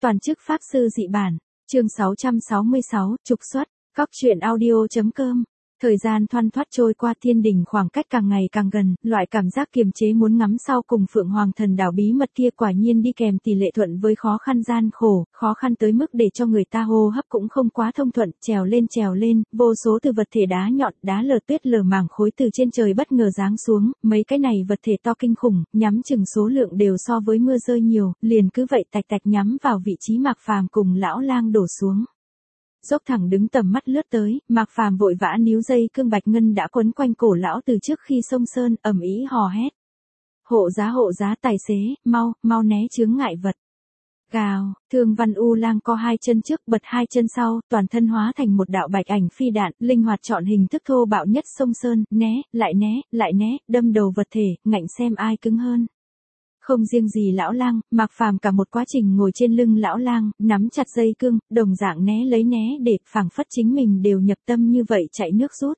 Toàn chức pháp sư dị bản, chương 666, trục xuất, góc truyện audio.com. Thời gian thoăn thoắt trôi qua, thiên đình khoảng cách càng ngày càng gần, loại cảm giác kiềm chế muốn ngắm sau cùng Phượng Hoàng Thần đảo bí mật kia quả nhiên đi kèm tỷ lệ thuận với khó khăn gian khổ, khó khăn tới mức để cho người ta hô hấp cũng không quá thông thuận, trèo lên, vô số từ vật thể đá nhọn, đá lở tuyết lở mảng khối từ trên trời bất ngờ giáng xuống, mấy cái này vật thể to kinh khủng, nhắm chừng số lượng đều so với mưa rơi nhiều, liền cứ vậy tạch tạch nhắm vào vị trí Mạc Phàm cùng Lão Lang đổ xuống. Dốc thẳng đứng tầm mắt lướt tới, Mạc Phàm vội vã níu dây cương bạch ngân đã quấn quanh cổ lão từ trước khi xông sơn, ầm ĩ hò hét. Hộ giá tài xế, mau né chướng ngại vật. Gào, Thương Văn U Lang co hai chân trước bật hai chân sau, toàn thân hóa thành một đạo bạch ảnh phi đạn, linh hoạt chọn hình thức thô bạo nhất xông sơn, lại né, đâm đầu vật thể, ngạnh xem ai cứng hơn. Không riêng gì Lão Lang, Mạc Phàm cả một quá trình ngồi trên lưng Lão Lang, nắm chặt dây cương, đồng dạng né để phảng phất chính mình đều nhập tâm như vậy chạy nước rút.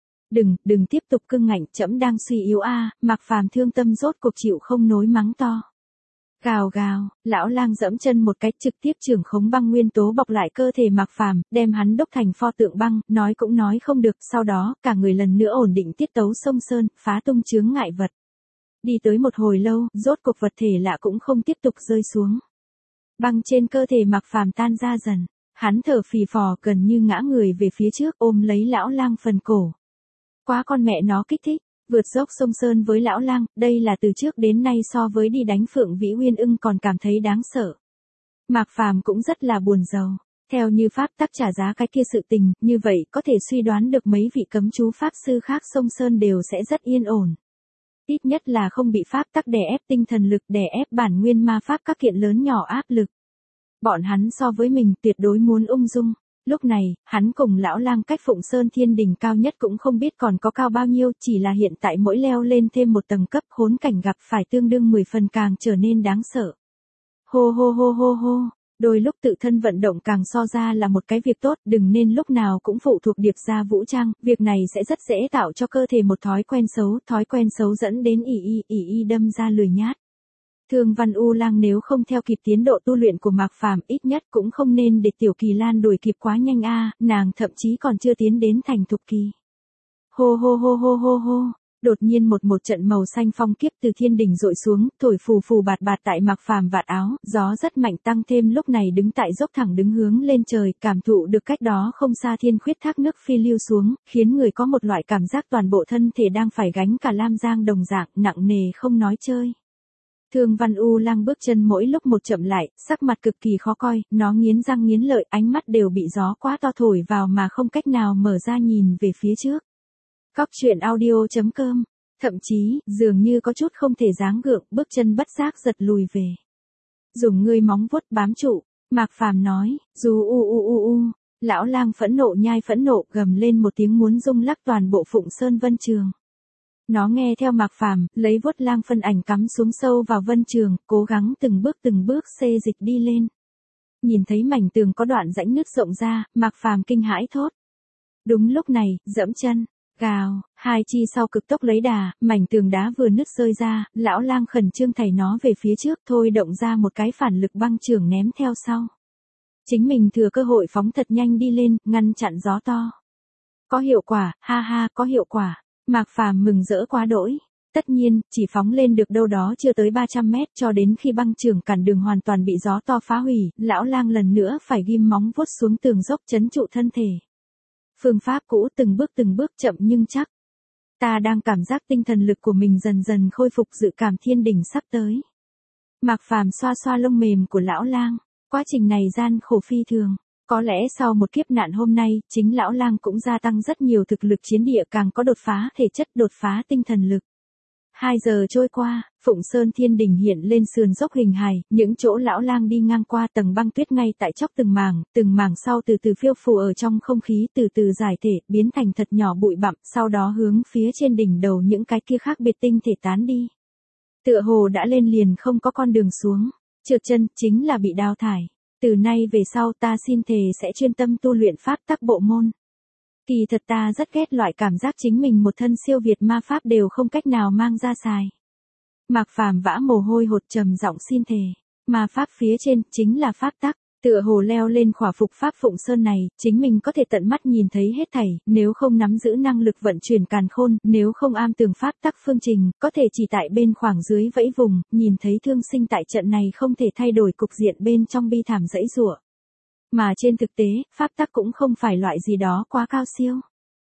Đừng tiếp tục cương ngạnh, trẫm đang suy yếu a. Mạc Phàm thương tâm rốt cuộc chịu không nối mắng to. Gào, Lão Lang dẫm chân một cái trực tiếp trưởng khống băng nguyên tố bọc lại cơ thể Mạc Phàm, đem hắn đúc thành pho tượng băng, nói cũng nói không được, sau đó, cả người lần nữa ổn định tiết tấu xông sơn, phá tung chướng ngại vật. Đi tới một hồi lâu, rốt cuộc vật thể lạ cũng không tiếp tục rơi xuống. Băng trên cơ thể Mạc Phàm tan ra dần, hắn thở phì phò gần như ngã người về phía trước ôm lấy Lão Lang phần cổ. Quá con mẹ nó kích thích, vượt dốc sông sơn với Lão Lang, đây là từ trước đến nay so với đi đánh Phượng Vĩ Uyên Ưng còn cảm thấy đáng sợ. Mạc Phàm cũng rất là buồn rầu. Theo như pháp tắc trả giá cái kia sự tình, như vậy có thể suy đoán được mấy vị cấm chú pháp sư khác sông sơn đều sẽ rất yên ổn. Ít nhất là không bị pháp tắc đè ép tinh thần lực, đè ép bản nguyên ma pháp các kiện lớn nhỏ áp lực. Bọn hắn so với mình tuyệt đối muốn ung dung. Lúc này, hắn cùng Lão Lang cách Phụng Sơn Thiên Đình cao nhất cũng không biết còn có cao bao nhiêu, chỉ là hiện tại mỗi leo lên thêm một tầng cấp, khốn cảnh gặp phải tương đương 10 phần càng trở nên đáng sợ. Hô, đôi lúc tự thân vận động càng so ra là một cái việc tốt, đừng nên lúc nào cũng phụ thuộc điệp gia vũ trang, việc này sẽ rất dễ tạo cho cơ thể một thói quen xấu dẫn đến ỷ y đâm ra lười nhát. Thương Văn U Lang nếu không theo kịp tiến độ tu luyện của Mạc Phàm, ít nhất cũng không nên để Tiểu Kỳ Lan đuổi kịp quá nhanh a, nàng thậm chí còn chưa tiến đến thành thục kỳ. Hô, đột nhiên một trận màu xanh phong kiếp từ thiên đình dội xuống, thổi phù bạt tại Mạc Phàm vạt áo, gió rất mạnh tăng thêm, lúc này đứng tại dốc thẳng đứng hướng lên trời, cảm thụ được cách đó không xa thiên khuyết thác nước phi lưu xuống, khiến người có một loại cảm giác toàn bộ thân thể đang phải gánh cả Lam Giang đồng dạng, nặng nề không nói chơi. Thương Văn U Lang bước chân mỗi lúc một chậm lại, sắc mặt cực kỳ khó coi, nó nghiến răng nghiến lợi, ánh mắt đều bị gió quá to thổi vào mà không cách nào mở ra nhìn về phía trước. Góc truyện audio.com. Thậm chí, dường như có chút không thể dáng gượng, bước chân bất giác giật lùi về. Dùng ngươi móng vuốt bám trụ, Mạc Phàm nói, u. Lão Lang phẫn nộ gầm lên một tiếng muốn rung lắc toàn bộ Phụng Sơn Vân Trường. Nó nghe theo Mạc Phàm, lấy vuốt lang phân ảnh cắm xuống sâu vào vân trường, cố gắng từng bước xê dịch đi lên. Nhìn thấy mảnh tường có đoạn rãnh nứt rộng ra, Mạc Phàm kinh hãi thốt. Đúng lúc này, dẫm chân, gào, hai chi sau cực tốc lấy đà, mảnh tường đá vừa nứt rơi ra, Lão Lang khẩn trương thảy nó về phía trước, thôi động ra một cái phản lực băng trường ném theo sau. Chính mình thừa cơ hội phóng thật nhanh đi lên, ngăn chặn gió to. Có hiệu quả, ha, có hiệu quả. Mạc Phàm mừng rỡ quá đỗi. Tất nhiên, chỉ phóng lên được đâu đó chưa tới 300 mét, cho đến khi băng trường cản đường hoàn toàn bị gió to phá hủy, Lão Lang lần nữa phải ghim móng vuốt xuống tường dốc trấn trụ thân thể. Phương pháp cũ từng bước chậm nhưng chắc. Ta đang cảm giác tinh thần lực của mình dần khôi phục, dự cảm thiên đỉnh sắp tới. Mạc Phàm xoa lông mềm của Lão Lang. Quá trình này gian khổ phi thường. Có lẽ sau một kiếp nạn hôm nay, chính Lão Lang cũng gia tăng rất nhiều thực lực chiến địa, càng có đột phá thể chất, đột phá tinh thần lực. 2 giờ trôi qua, Phụng Sơn Thiên Đình hiện lên sườn dốc hình hài, những chỗ Lão Lang đi ngang qua tầng băng tuyết ngay tại chóp từng mảng sau từ từ phiêu phù ở trong không khí, từ từ giải thể, biến thành thật nhỏ bụi bặm, sau đó hướng phía trên đỉnh đầu những cái kia khác biệt tinh thể tán đi. Tựa hồ đã lên liền không có con đường xuống, trượt chân chính là bị đào thải. Từ nay về sau ta xin thề sẽ chuyên tâm tu luyện pháp tắc bộ môn. Kỳ thật ta rất ghét loại cảm giác chính mình một thân siêu việt ma pháp đều không cách nào mang ra xài. Mạc Phàm vã mồ hôi hột trầm giọng xin thề. Ma pháp phía trên, chính là pháp tắc. Tựa hồ leo lên khỏa phục pháp Phụng Sơn này, chính mình có thể tận mắt nhìn thấy hết thảy, nếu không nắm giữ năng lực vận chuyển càn khôn, nếu không am tường pháp tắc phương trình, có thể chỉ tại bên khoảng dưới vẫy vùng, nhìn thấy thương sinh tại trận này không thể thay đổi cục diện bên trong bi thảm dãy giụa. Mà trên thực tế, pháp tắc cũng không phải loại gì đó quá cao siêu.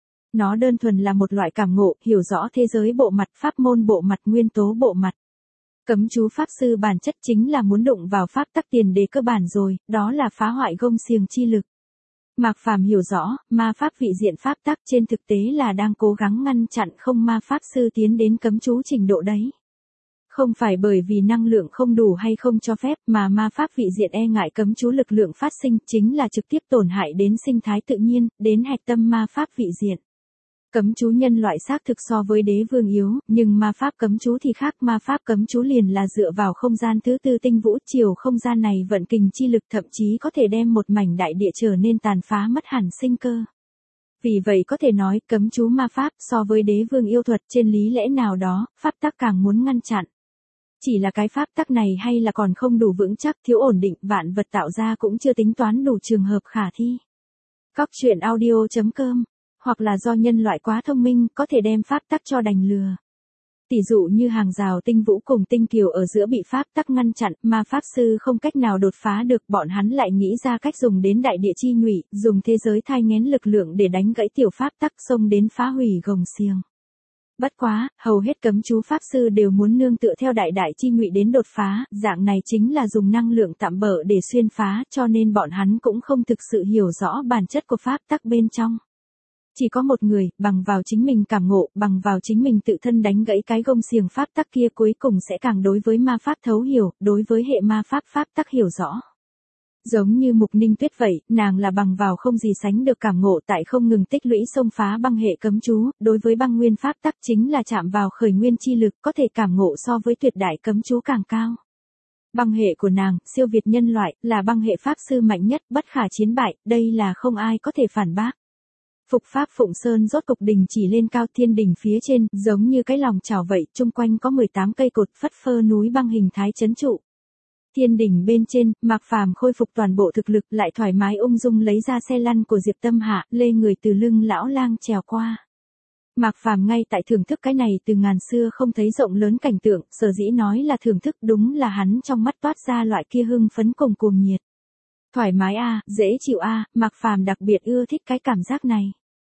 Nó đơn thuần là một loại cảm ngộ, hiểu rõ thế giới bộ mặt, pháp môn bộ mặt, nguyên tố bộ mặt. Cấm chú pháp sư bản chất chính là muốn đụng vào pháp tắc tiền đề cơ bản rồi, đó là phá hoại gông xiềng chi lực. Mạc Phàm hiểu rõ, ma pháp vị diện pháp tắc trên thực tế là đang cố gắng ngăn chặn không ma pháp sư tiến đến cấm chú trình độ đấy. Không phải bởi vì năng lượng không đủ hay không cho phép mà ma pháp vị diện e ngại cấm chú lực lượng phát sinh chính là trực tiếp tổn hại đến sinh thái tự nhiên, đến hạch tâm ma pháp vị diện. Cấm chú nhân loại xác thực so với đế vương yếu, nhưng ma pháp cấm chú thì khác, ma pháp cấm chú liền là dựa vào không gian thứ tư tinh vũ chiều không gian này vận kình chi lực thậm chí có thể đem một mảnh đại địa trở nên tàn phá mất hẳn sinh cơ. Vì vậy có thể nói cấm chú ma pháp so với đế vương yêu thuật trên lý lẽ nào đó, pháp tắc càng muốn ngăn chặn. Chỉ là cái pháp tắc này hay là còn không đủ vững chắc, thiếu ổn định, vạn vật tạo ra cũng chưa tính toán đủ trường hợp khả thi. Cóc truyện audio.com hoặc là do nhân loại quá thông minh, có thể đem pháp tắc cho đành lừa. Tỷ dụ như hàng rào tinh vũ cùng tinh kiều ở giữa bị pháp tắc ngăn chặn, ma pháp sư không cách nào đột phá được, bọn hắn lại nghĩ ra cách dùng đến đại địa chi nhụy, dùng thế giới thai nghén lực lượng để đánh gãy tiểu pháp tắc xông đến phá hủy gồng xiềng. Bất quá, hầu hết cấm chú pháp sư đều muốn nương tựa theo đại chi nhụy đến đột phá, dạng này chính là dùng năng lượng tạm bợ để xuyên phá, cho nên bọn hắn cũng không thực sự hiểu rõ bản chất của pháp tắc bên trong. Chỉ có một người, bằng vào chính mình cảm ngộ, bằng vào chính mình tự thân đánh gãy cái gông xiềng pháp tắc kia cuối cùng sẽ càng đối với ma pháp thấu hiểu, đối với hệ ma pháp pháp tắc hiểu rõ. Giống như Mục Ninh Tuyết vậy, nàng là bằng vào không gì sánh được cảm ngộ tại không ngừng tích lũy xông phá băng hệ cấm chú, đối với băng nguyên pháp tắc chính là chạm vào khởi nguyên chi lực, có thể cảm ngộ so với tuyệt đại cấm chú càng cao. Băng hệ của nàng, siêu việt nhân loại, là băng hệ pháp sư mạnh nhất, bất khả chiến bại, đây là không ai có thể phản bác. Phục pháp Phụng Sơn rốt cục đình chỉ lên cao, thiên đỉnh phía trên, giống như cái lòng chảo vậy, chung quanh có 18 cây cột phất phơ núi băng hình thái trấn trụ. Thiên đỉnh bên trên, Mạc Phàm khôi phục toàn bộ thực lực, lại thoải mái ung dung lấy ra xe lăn của Diệp Tâm Hạ, lê người từ lưng lão lang trèo qua. Mạc Phàm ngay tại thưởng thức cái này từ ngàn xưa không thấy rộng lớn cảnh tượng, sở dĩ nói là thưởng thức, đúng là hắn trong mắt toát ra loại kia hưng phấn cùng cuồng nhiệt. Thoải mái a, dễ chịu a, Mạc Phàm đặc biệt ưa thích cái cảm giác này.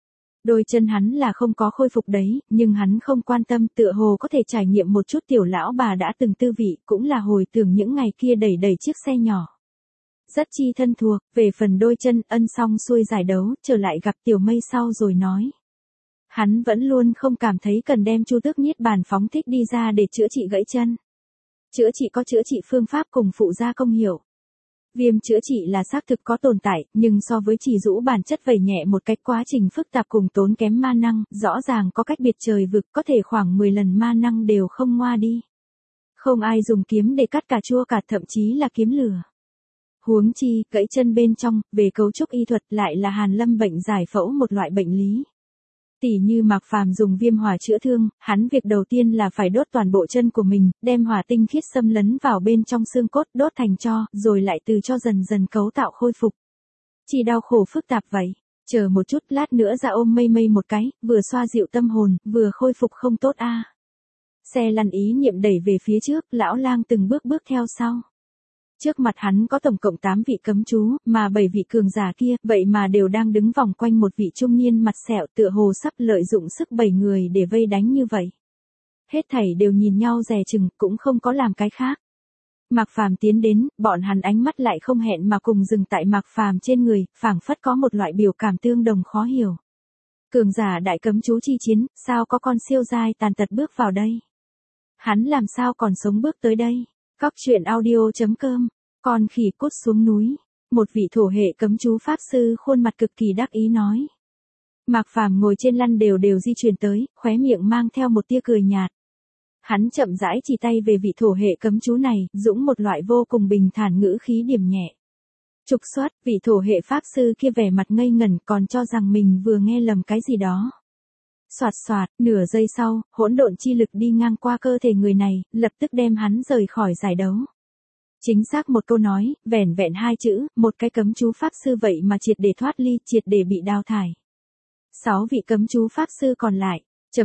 Đôi chân hắn là không có khôi phục đấy, nhưng hắn không quan tâm, tựa hồ có thể trải nghiệm một chút tiểu lão bà đã từng tư vị, cũng là hồi tưởng những ngày kia đẩy chiếc xe nhỏ. Rất chi thân thuộc, về phần đôi chân, ân xong xuôi giải đấu, trở lại gặp Tiểu Mây sau rồi nói. Hắn vẫn luôn không cảm thấy cần đem Chu Tước Niết Bàn phóng thích đi ra để chữa trị gãy chân. Chữa trị có chữa trị phương pháp cùng phụ gia công hiệu. Viêm chữa trị là xác thực có tồn tại, nhưng so với chỉ rũ bản chất vẩy nhẹ một cách quá trình phức tạp cùng tốn kém ma năng, rõ ràng có cách biệt trời vực, có thể khoảng 10 lần ma năng đều không ngoa đi. Không ai dùng kiếm để cắt cà chua cả, thậm chí là kiếm lửa. Huống chi, gãy chân bên trong, về cấu trúc y thuật lại là hàn lâm bệnh giải phẫu một loại bệnh lý. Tỉ như Mạc Phàm dùng viêm hỏa chữa thương, hắn việc đầu tiên là phải đốt toàn bộ chân của mình, đem hỏa tinh khiết xâm lấn vào bên trong xương cốt, đốt thành tro, rồi lại từ cho dần dần cấu tạo khôi phục. Chỉ đau khổ phức tạp vậy. Chờ một chút, lát nữa ra ôm mây mây một cái, vừa xoa dịu tâm hồn, vừa khôi phục không tốt a. Xe lăn ý niệm đẩy về phía trước, lão lang từng bước theo sau. Trước mặt hắn có tổng cộng 8 vị cấm chú, mà 7 vị cường giả kia, vậy mà đều đang đứng vòng quanh một vị trung niên mặt sẹo, tựa hồ sắp lợi dụng sức 7 người để vây đánh như vậy. Hết thảy đều nhìn nhau dè chừng, cũng không có làm cái khác. Mạc Phàm tiến đến, bọn hắn ánh mắt lại không hẹn mà cùng dừng tại Mạc Phàm trên người, phảng phất có một loại biểu cảm tương đồng khó hiểu. Cường giả đại cấm chú chi chiến, sao có con siêu giai tàn tật bước vào đây? Hắn làm sao còn sống bước tới đây? Cóc truyện audio.com, con khỉ cút xuống núi. Một vị thổ hệ cấm chú pháp sư khuôn mặt cực kỳ đắc ý nói. Mạc Phàm ngồi trên lăn đều di chuyển tới, khóe miệng mang theo một tia cười nhạt. Hắn chậm rãi chỉ tay về vị thổ hệ cấm chú này, dũng một loại vô cùng bình thản ngữ khí điểm nhẹ. Trục xuất, vị thổ hệ pháp sư kia vẻ mặt ngây ngẩn, còn cho rằng mình vừa nghe lầm cái gì đó. Soạt soạt, nửa giây sau, hỗn độn chi lực đi ngang qua cơ thể người này, lập tức đem hắn rời khỏi giải đấu. Chính xác một câu nói, vẻn vẹn 2 chữ, một cái cấm chú pháp sư vậy mà triệt để thoát ly, triệt để bị đào thải. 6 vị cấm chú pháp sư còn lại,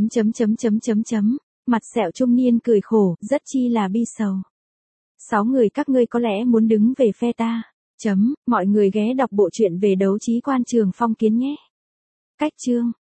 mặt sẹo trung niên cười khổ, rất chi là bi sầu. 6 người các ngươi có lẽ muốn đứng về phe ta. Mọi người ghé đọc bộ truyện về đấu trí quan Trường Phong Kiến nhé. Cách chương